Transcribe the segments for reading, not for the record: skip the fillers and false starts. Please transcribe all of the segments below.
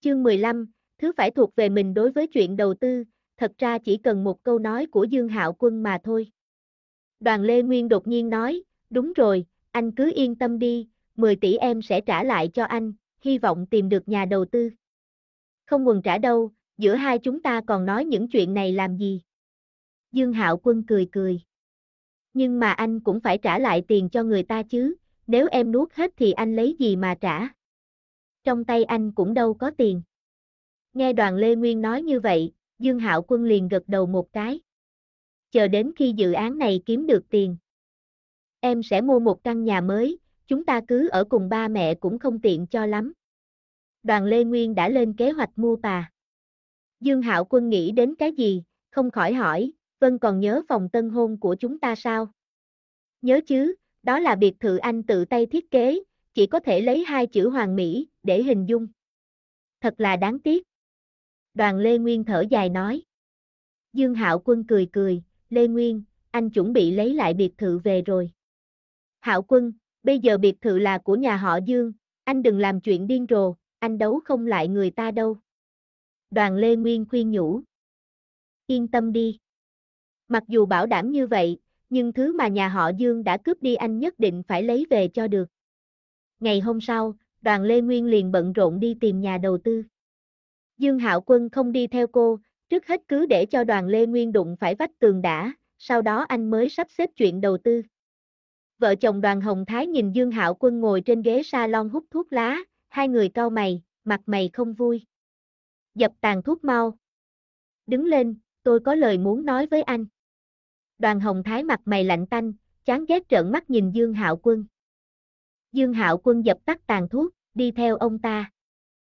Chương 15, thứ phải thuộc về mình đối với chuyện đầu tư, thật ra chỉ cần một câu nói của Dương Hạo Quân mà thôi. Đoàn Lê Nguyên đột nhiên nói, đúng rồi, anh cứ yên tâm đi, 10 tỷ em sẽ trả lại cho anh, hy vọng tìm được nhà đầu tư. Không quần trả đâu, giữa hai chúng ta còn nói những chuyện này làm gì? Dương Hạo Quân cười cười. Nhưng mà anh cũng phải trả lại tiền cho người ta chứ, nếu em nuốt hết thì anh lấy gì mà trả? Trong tay anh cũng đâu có tiền. Nghe Đoàn Lê Nguyên nói như vậy, Dương Hạo Quân liền gật đầu một cái. Chờ đến khi dự án này kiếm được tiền. Em sẽ mua một căn nhà mới, chúng ta cứ ở cùng ba mẹ cũng không tiện cho lắm. Đoàn Lê Nguyên đã lên kế hoạch mua bà. Dương Hạo Quân nghĩ đến cái gì, không khỏi hỏi, Vân còn nhớ phòng tân hôn của chúng ta sao? Nhớ chứ, đó là biệt thự anh tự tay thiết kế, chỉ có thể lấy hai chữ hoàn mỹ để hình dung. Thật là đáng tiếc. Đoàn Lê Nguyên thở dài nói. Dương Hạo Quân cười cười, Lê Nguyên, anh chuẩn bị lấy lại biệt thự về rồi. Hạo Quân, bây giờ biệt thự là của nhà họ Dương, anh đừng làm chuyện điên rồ, anh đấu không lại người ta đâu. Đoàn Lê Nguyên khuyên nhủ. Yên tâm đi. Mặc dù bảo đảm như vậy, nhưng thứ mà nhà họ Dương đã cướp đi anh nhất định phải lấy về cho được. Ngày hôm sau, Đoàn Lê Nguyên liền bận rộn đi tìm nhà đầu tư. Dương Hạo Quân không đi theo cô, trước hết cứ để cho Đoàn Lê Nguyên đụng phải vách tường đã, sau đó anh mới sắp xếp chuyện đầu tư. Vợ chồng Đoàn Hồng Thái nhìn Dương Hạo Quân ngồi trên ghế salon hút thuốc lá, hai người cau mày, mặt mày không vui. Dập tàn thuốc mau. Đứng lên, tôi có lời muốn nói với anh. Đoàn Hồng Thái mặt mày lạnh tanh, chán ghét trợn mắt nhìn Dương Hạo Quân. Dương Hạo Quân dập tắt tàn thuốc, đi theo ông ta.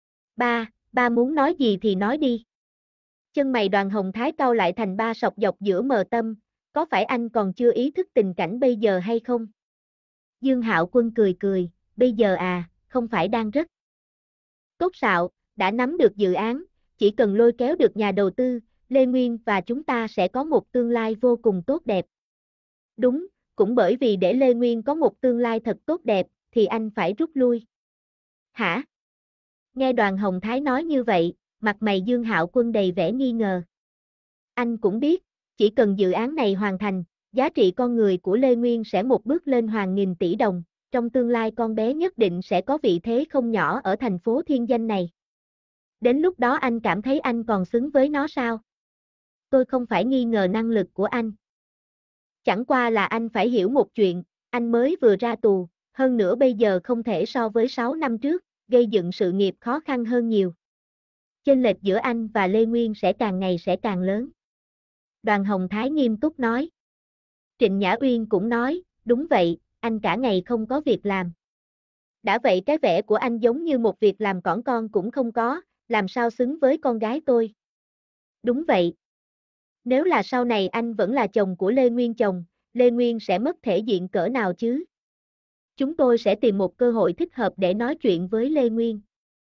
Ba muốn nói gì thì nói đi. Chân mày Đoàn Hồng Thái cau lại thành ba sọc dọc giữa mờ tâm, có phải anh còn chưa ý thức tình cảnh bây giờ hay không? Dương Hạo Quân cười cười, bây giờ à, không phải đang rất tốt xạo, đã nắm được dự án, chỉ cần lôi kéo được nhà đầu tư, Lê Nguyên và chúng ta sẽ có một tương lai vô cùng tốt đẹp. Đúng, cũng bởi vì để Lê Nguyên có một tương lai thật tốt đẹp, thì anh phải rút lui. Hả? Nghe Đoàn Hồng Thái nói như vậy, mặt mày Dương Hạo Quân đầy vẻ nghi ngờ. Anh cũng biết, chỉ cần dự án này hoàn thành, giá trị con người của Lê Nguyên sẽ một bước lên hàng nghìn tỷ đồng, trong tương lai con bé nhất định sẽ có vị thế không nhỏ ở thành phố thiên danh này. Đến lúc đó anh cảm thấy anh còn xứng với nó sao? Tôi không phải nghi ngờ năng lực của anh. Chẳng qua là anh phải hiểu một chuyện, anh mới vừa ra tù, hơn nữa bây giờ không thể so với 6 năm trước, gây dựng sự nghiệp khó khăn hơn nhiều. Chênh lệch giữa anh và Lê Nguyên sẽ càng ngày sẽ càng lớn. Đoàn Hồng Thái nghiêm túc nói. Trịnh Nhã Uyên cũng nói, đúng vậy, anh cả ngày không có việc làm. Đã vậy cái vẻ của anh giống như một việc làm cỏn con cũng không có, làm sao xứng với con gái tôi. Đúng vậy. Nếu là sau này anh vẫn là chồng của Lê Nguyên chồng, Lê Nguyên sẽ mất thể diện cỡ nào chứ? Chúng tôi sẽ tìm một cơ hội thích hợp để nói chuyện với Lê Nguyên.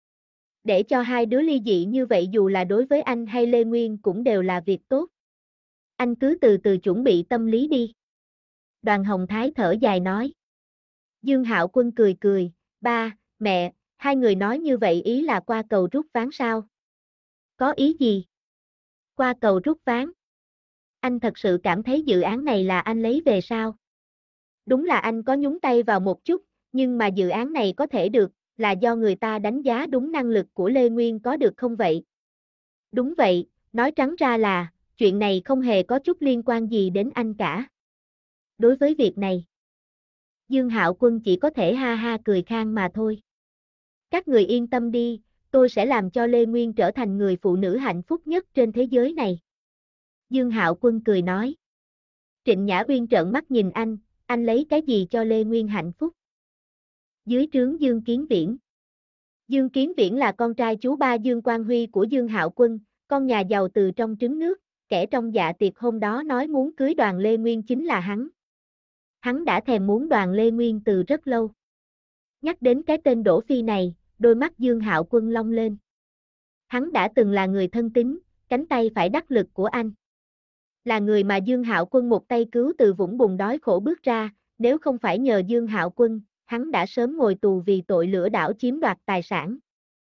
Để cho hai đứa ly dị như vậy dù là đối với anh hay Lê Nguyên cũng đều là việc tốt. Anh cứ từ từ chuẩn bị tâm lý đi. Đoàn Hồng Thái thở dài nói. Dương Hạo Quân cười cười, ba, mẹ, hai người nói như vậy ý là qua cầu rút ván sao? Có ý gì? Qua cầu rút ván. Anh thật sự cảm thấy dự án này là anh lấy về sao? Đúng là anh có nhúng tay vào một chút, nhưng mà dự án này có thể được, là do người ta đánh giá đúng năng lực của Lê Nguyên có được không vậy? Đúng vậy, nói trắng ra là, chuyện này không hề có chút liên quan gì đến anh cả. Đối với việc này, Dương Hạo Quân chỉ có thể ha ha cười khan mà thôi. Các người yên tâm đi, tôi sẽ làm cho Lê Nguyên trở thành người phụ nữ hạnh phúc nhất trên thế giới này. Dương Hạo Quân cười nói. Trịnh Nhã Uyên trợn mắt nhìn anh lấy cái gì cho Lê Nguyên hạnh phúc? Dưới trướng Dương Kiến Viễn. Dương Kiến Viễn là con trai chú ba Dương Quang Huy của Dương Hạo Quân, con nhà giàu từ trong trứng nước, kẻ trong dạ tiệc hôm đó nói muốn cưới Đoàn Lê Nguyên chính là hắn. Hắn đã thèm muốn Đoàn Lê Nguyên từ rất lâu. Nhắc đến cái tên Đỗ Phi này, đôi mắt Dương Hạo Quân long lên. Hắn đã từng là người thân tín, cánh tay phải đắc lực của anh. Là người mà Dương Hạo Quân một tay cứu từ vũng bùn đói khổ bước ra, nếu không phải nhờ Dương Hạo Quân, hắn đã sớm ngồi tù vì tội lừa đảo chiếm đoạt tài sản.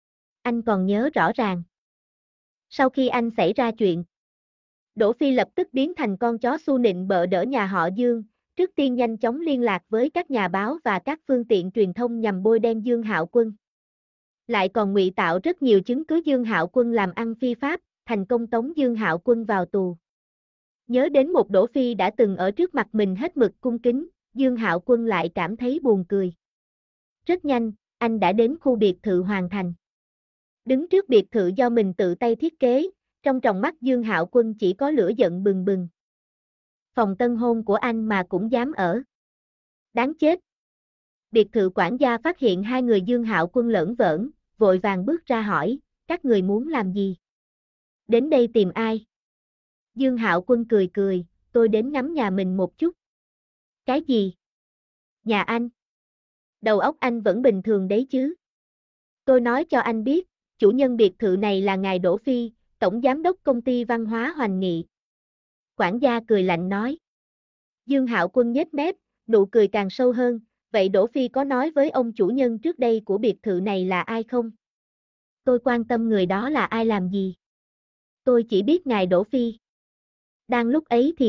anh còn nhớ rõ ràng. Sau khi anh xảy ra chuyện, Đỗ Phi lập tức biến thành con chó su nịnh bợ đỡ nhà họ Dương, trước tiên nhanh chóng liên lạc với các nhà báo và các phương tiện truyền thông nhằm bôi đen Dương Hạo Quân. Lại còn ngụy tạo rất nhiều chứng cứ Dương Hạo Quân làm ăn phi pháp, thành công tống Dương Hạo Quân vào tù. Nhớ đến một Đỗ Phi đã từng ở trước mặt mình hết mực cung kính, Dương Hạo Quân lại cảm thấy buồn cười. Rất nhanh, anh đã đến khu biệt thự Hoàng Thành. Đứng trước biệt thự do mình tự tay thiết kế, trong tròng mắt Dương Hạo Quân chỉ có lửa giận bừng bừng. Phòng tân hôn của anh mà cũng dám ở. Đáng chết. Biệt thự quản gia phát hiện hai người Dương Hạo Quân lởn vởn, vội vàng bước ra hỏi, các người muốn làm gì? Đến đây tìm ai? Dương Hạo Quân cười cười, tôi đến ngắm nhà mình một chút. Cái gì? Nhà anh? Đầu óc anh vẫn bình thường đấy chứ? Tôi nói cho anh biết, chủ nhân biệt thự này là ngài Đỗ Phi, tổng giám đốc công ty văn hóa Hoành Nghị. Quản gia cười lạnh nói. Dương Hạo Quân nhếch mép, nụ cười càng sâu hơn, vậy Đỗ Phi có nói với ông chủ nhân trước đây của biệt thự này là ai không? Tôi quan tâm người đó là ai làm gì? Tôi chỉ biết ngài Đỗ Phi. Đang lúc ấy thì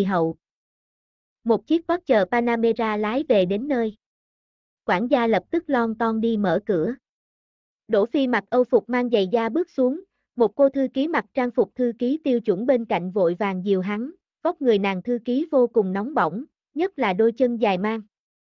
một chiếc Porsche Panamera lái về đến nơi. Quản gia lập tức lon ton đi mở cửa. Đỗ Phi mặc Âu phục mang giày da bước xuống, một cô thư ký mặc trang phục thư ký tiêu chuẩn bên cạnh vội vàng dìu hắn, vóc người nàng thư ký vô cùng nóng bỏng, nhất là đôi chân dài mang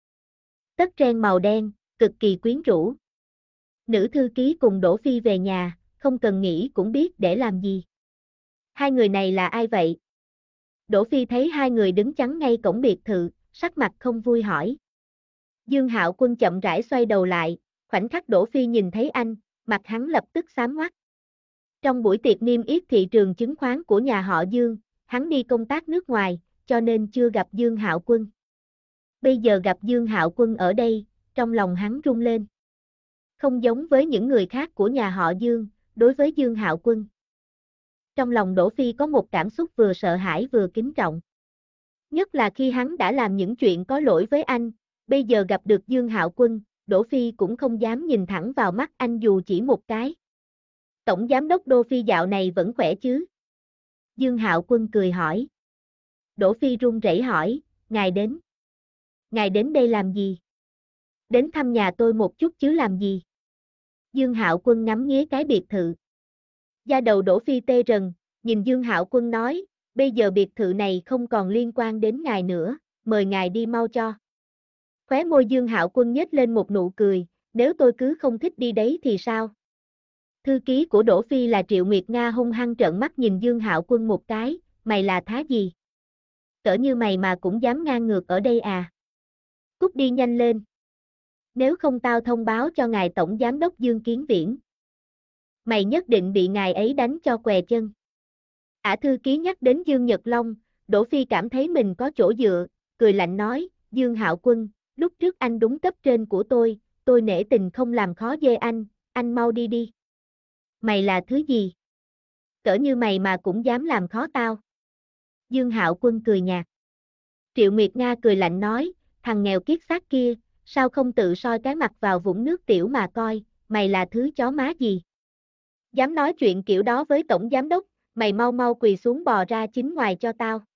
tất ren màu đen, cực kỳ quyến rũ. Nữ thư ký cùng Đỗ Phi về nhà, không cần nghĩ cũng biết để làm gì. Hai người này là ai vậy? Đỗ Phi thấy hai người đứng chắn ngay cổng biệt thự, sắc mặt không vui hỏi. Dương Hạo Quân chậm rãi xoay đầu lại, khoảnh khắc Đỗ Phi nhìn thấy anh, mặt hắn lập tức xám ngoắt. Trong buổi tiệc niêm yết thị trường chứng khoán của nhà họ Dương, hắn đi công tác nước ngoài, cho nên chưa gặp Dương Hạo Quân. Bây giờ gặp Dương Hạo Quân ở đây, trong lòng hắn rung lên. Không giống với những người khác của nhà họ Dương, đối với Dương Hạo Quân. Trong lòng Đỗ Phi có một cảm xúc vừa sợ hãi vừa kính trọng. Nhất là khi hắn đã làm những chuyện có lỗi với anh, bây giờ gặp được Dương Hạo Quân, Đỗ Phi cũng không dám nhìn thẳng vào mắt anh dù chỉ một cái. Tổng giám đốc Đỗ Phi dạo này vẫn khỏe chứ? Dương Hạo Quân cười hỏi. Đỗ Phi run rẩy hỏi, ngài đến. Ngài đến đây làm gì? Đến thăm nhà tôi một chút chứ làm gì? Dương Hạo Quân ngắm nghía cái biệt thự. Da đầu Đỗ Phi tê rần, nhìn Dương Hạo Quân nói, bây giờ biệt thự này không còn liên quan đến ngài nữa, mời ngài đi mau cho. Khóe môi Dương Hạo Quân nhếch lên một nụ cười, nếu tôi cứ không thích đi đấy thì sao? Thư ký của Đỗ Phi là Triệu Nguyệt Nga hung hăng trợn mắt nhìn Dương Hạo Quân một cái, mày là thá gì? Cỡ như mày mà cũng dám ngang ngược ở đây à? Cút đi nhanh lên. Nếu không tao thông báo cho ngài tổng giám đốc Dương Kiến Viễn. Mày nhất định bị ngài ấy đánh cho què chân. Thư ký nhắc đến Dương Nhật Long, Đỗ Phi cảm thấy mình có chỗ dựa, cười lạnh nói, Dương Hạo Quân, lúc trước anh đúng cấp trên của tôi nể tình không làm khó dễ anh mau đi đi. Mày là thứ gì? Cỡ như mày mà cũng dám làm khó tao. Dương Hạo Quân cười nhạt. Triệu Nguyệt Nga cười lạnh nói, thằng nghèo kiết xác kia, sao không tự soi cái mặt vào vũng nước tiểu mà coi, mày là thứ chó má gì? Dám nói chuyện kiểu đó với tổng giám đốc, mày mau mau quỳ xuống bò ra chính ngoài cho tao.